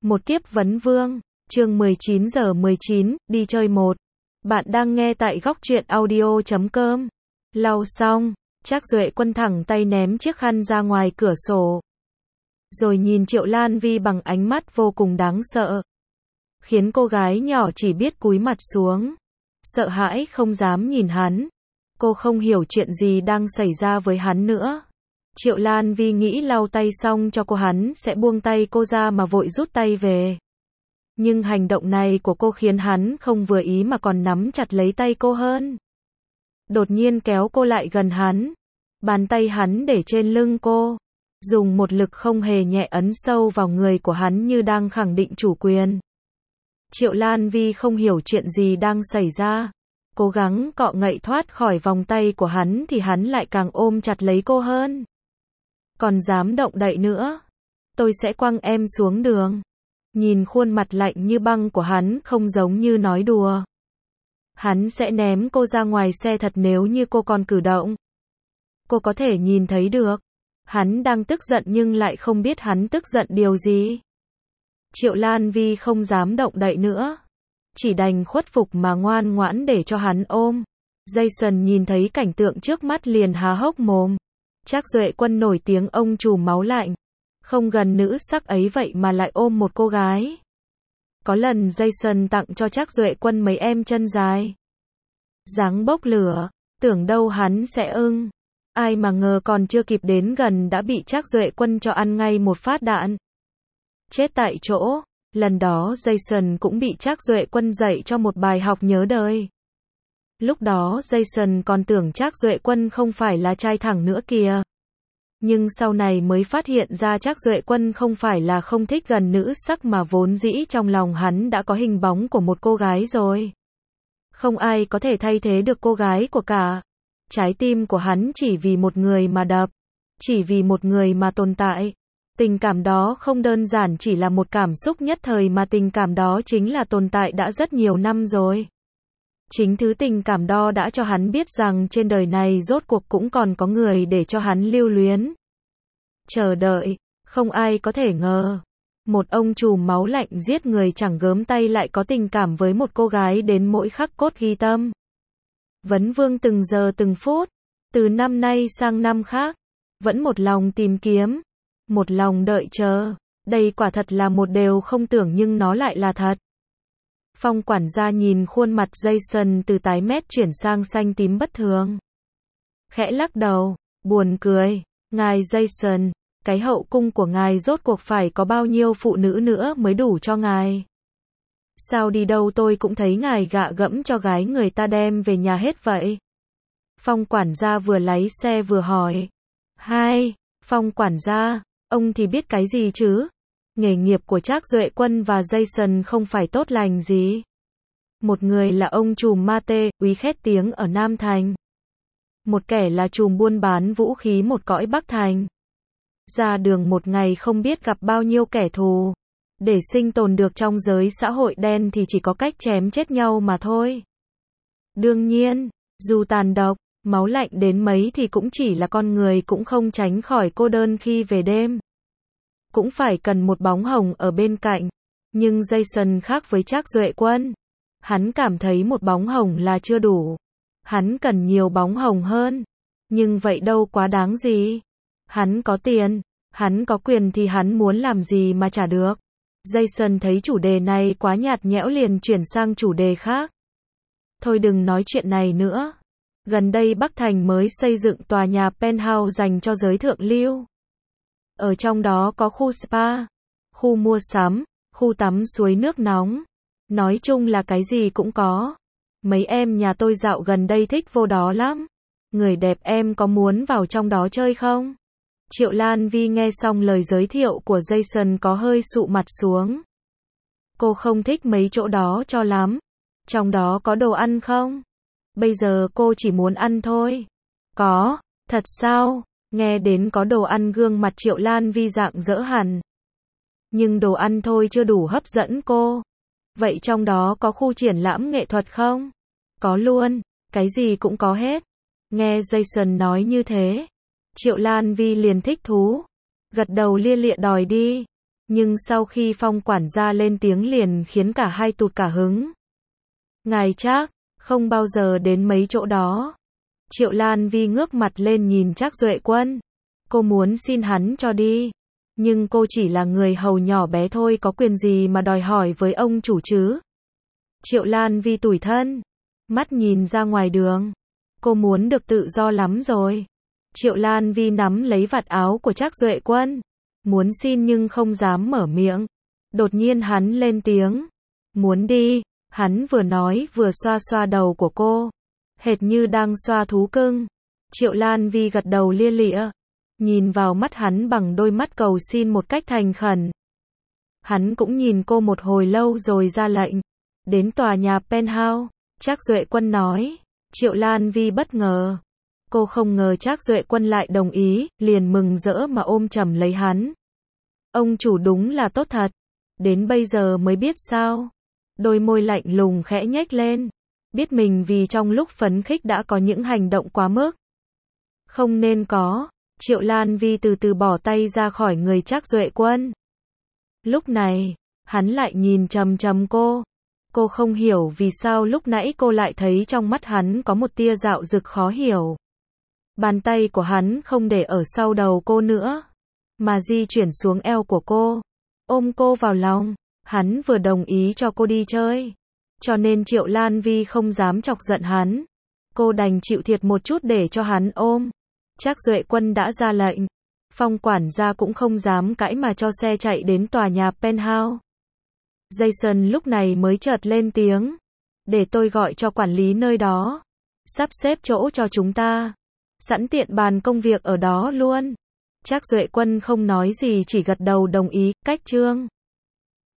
Một kiếp vấn vương, chương 19:19, đi chơi một. Bạn đang nghe tại góc truyện audio.com. Lau xong, Trác Duệ Quân thẳng tay ném chiếc khăn ra ngoài cửa sổ. Rồi nhìn Triệu Lan Vi bằng ánh mắt vô cùng đáng sợ. Khiến cô gái nhỏ chỉ biết cúi mặt xuống. Sợ hãi không dám nhìn hắn. Cô không hiểu chuyện gì đang xảy ra với hắn nữa. Triệu Lan Vi nghĩ lau tay xong cho cô hắn sẽ buông tay cô ra mà vội rút tay về. Nhưng hành động này của cô khiến hắn không vừa ý mà còn nắm chặt lấy tay cô hơn. Đột nhiên kéo cô lại gần hắn. Bàn tay hắn để trên lưng cô. Dùng một lực không hề nhẹ ấn sâu vào người của hắn như đang khẳng định chủ quyền. Triệu Lan Vi không hiểu chuyện gì đang xảy ra. Cố gắng cọ ngậy thoát khỏi vòng tay của hắn thì hắn lại càng ôm chặt lấy cô hơn. Còn dám động đậy nữa, tôi sẽ quăng em xuống đường. Nhìn khuôn mặt lạnh như băng của hắn không giống như nói đùa. Hắn sẽ ném cô ra ngoài xe thật nếu như cô còn cử động. Cô có thể nhìn thấy được. Hắn đang tức giận nhưng lại không biết hắn tức giận điều gì. Triệu Lan Vi không dám động đậy nữa. Chỉ đành khuất phục mà ngoan ngoãn để cho hắn ôm. Jason nhìn thấy cảnh tượng trước mắt liền há hốc mồm. Trác Duệ Quân nổi tiếng ông trùm máu lạnh. Không gần nữ sắc ấy vậy mà lại ôm một cô gái. Có lần Jason tặng cho Trác Duệ Quân mấy em chân dài. Dáng bốc lửa, tưởng đâu hắn sẽ ưng. Ai mà ngờ còn chưa kịp đến gần đã bị Trác Duệ Quân cho ăn ngay một phát đạn. Chết tại chỗ, lần đó Jason cũng bị Trác Duệ Quân dạy cho một bài học nhớ đời. Lúc đó Jason còn tưởng Trác Duệ Quân không phải là trai thẳng nữa kìa. Nhưng sau này mới phát hiện ra Trác Duệ Quân không phải là không thích gần nữ sắc mà vốn dĩ trong lòng hắn đã có hình bóng của một cô gái rồi. Không ai có thể thay thế được cô gái của cả. Trái tim của hắn chỉ vì một người mà đập. Chỉ vì một người mà tồn tại. Tình cảm đó không đơn giản chỉ là một cảm xúc nhất thời mà tình cảm đó chính là tồn tại đã rất nhiều năm rồi. Chính thứ tình cảm đó đã cho hắn biết rằng trên đời này rốt cuộc cũng còn có người để cho hắn lưu luyến. Chờ đợi, không ai có thể ngờ. Một ông trùm máu lạnh giết người chẳng gớm tay lại có tình cảm với một cô gái đến mỗi khắc cốt ghi tâm. Vấn vương từng giờ từng phút, từ năm nay sang năm khác, vẫn một lòng tìm kiếm, một lòng đợi chờ. Đây quả thật là một điều không tưởng nhưng nó lại là thật. Phong quản gia nhìn khuôn mặt Jason từ tái mét chuyển sang xanh tím bất thường. Khẽ lắc đầu, buồn cười. Ngài Jason, cái hậu cung của ngài rốt cuộc phải có bao nhiêu phụ nữ nữa mới đủ cho ngài? Sao đi đâu tôi cũng thấy ngài gạ gẫm cho gái người ta đem về nhà hết vậy? Phong quản gia vừa lái xe vừa hỏi. Hai, Phong quản gia, ông thì biết cái gì chứ? Nghề nghiệp của Trác Duệ Quân và Jason không phải tốt lành gì. Một người là ông trùm ma tê, úy khét tiếng ở Nam Thành. Một kẻ là trùm buôn bán vũ khí một cõi Bắc Thành. Ra đường một ngày không biết gặp bao nhiêu kẻ thù. Để sinh tồn được trong giới xã hội đen thì chỉ có cách chém chết nhau mà thôi. Đương nhiên, dù tàn độc, máu lạnh đến mấy thì cũng chỉ là con người cũng không tránh khỏi cô đơn khi về đêm. Cũng phải cần một bóng hồng ở bên cạnh. Nhưng Jason khác với Trác Duệ Quân. Hắn cảm thấy một bóng hồng là chưa đủ. Hắn cần nhiều bóng hồng hơn. Nhưng vậy đâu quá đáng gì. Hắn có tiền, hắn có quyền thì hắn muốn làm gì mà trả được. Jason thấy chủ đề này quá nhạt nhẽo liền chuyển sang chủ đề khác. Thôi đừng nói chuyện này nữa. Gần đây Bắc Thành mới xây dựng tòa nhà penthouse dành cho giới thượng lưu. Ở trong đó có khu spa, khu mua sắm, khu tắm suối nước nóng. Nói chung là cái gì cũng có. Mấy em nhà tôi dạo gần đây thích vô đó lắm. Người đẹp em có muốn vào trong đó chơi không? Triệu Lan Vi nghe xong lời giới thiệu của Jason có hơi sụ mặt xuống. Cô không thích mấy chỗ đó cho lắm. Trong đó có đồ ăn không? Bây giờ cô chỉ muốn ăn thôi. Có, thật sao? Nghe đến có đồ ăn gương mặt Triệu Lan Vi rạng rỡ hẳn. Nhưng đồ ăn thôi chưa đủ hấp dẫn cô. Vậy trong đó có khu triển lãm nghệ thuật không? Có luôn, cái gì cũng có hết. Nghe Jason nói như thế, Triệu Lan Vi liền thích thú. Gật đầu lia lịa đòi đi. Nhưng sau khi Phong quản gia lên tiếng liền khiến cả hai tụt cả hứng. Ngài Trác, không bao giờ đến mấy chỗ đó. Triệu Lan Vi ngước mặt lên nhìn Trác Duệ Quân. Cô muốn xin hắn cho đi. Nhưng cô chỉ là người hầu nhỏ bé thôi, có quyền gì mà đòi hỏi với ông chủ chứ? Triệu Lan Vi tủi thân, mắt nhìn ra ngoài đường. Cô muốn được tự do lắm rồi. Triệu Lan Vi nắm lấy vạt áo của Trác Duệ Quân, muốn xin nhưng không dám mở miệng. Đột nhiên hắn lên tiếng. Muốn đi, hắn vừa nói vừa xoa xoa đầu của cô, hệt như đang xoa thú cưng. Triệu Lan Vi gật đầu lia lịa, nhìn vào mắt hắn bằng đôi mắt cầu xin một cách thành khẩn. Hắn cũng nhìn cô một hồi lâu rồi ra lệnh. Đến tòa nhà penthouse, Trác Duệ Quân nói. Triệu Lan Vi bất ngờ. Cô không ngờ Trác Duệ Quân lại đồng ý, liền mừng rỡ mà ôm chầm lấy hắn. Ông chủ đúng là tốt thật. Đến bây giờ mới biết sao. Đôi môi lạnh lùng khẽ nhếch lên. Biết mình vì trong lúc phấn khích đã có những hành động quá mức. Không nên có. Triệu Lan Vi từ từ bỏ tay ra khỏi người Trác Duệ Quân. Lúc này, hắn lại nhìn chằm chằm cô. Cô không hiểu vì sao lúc nãy cô lại thấy trong mắt hắn có một tia dạo dực khó hiểu. Bàn tay của hắn không để ở sau đầu cô nữa, mà di chuyển xuống eo của cô, ôm cô vào lòng. Hắn vừa đồng ý cho cô đi chơi, cho nên Triệu Lan Vi không dám chọc giận hắn. Cô đành chịu thiệt một chút để cho hắn ôm. Trác Duệ Quân đã ra lệnh. Phong quản gia cũng không dám cãi mà cho xe chạy đến tòa nhà penthouse. Jason lúc này mới chợt lên tiếng. Để tôi gọi cho quản lý nơi đó. Sắp xếp chỗ cho chúng ta. Sẵn tiện bàn công việc ở đó luôn. Trác Duệ Quân không nói gì chỉ gật đầu đồng ý. Cách chương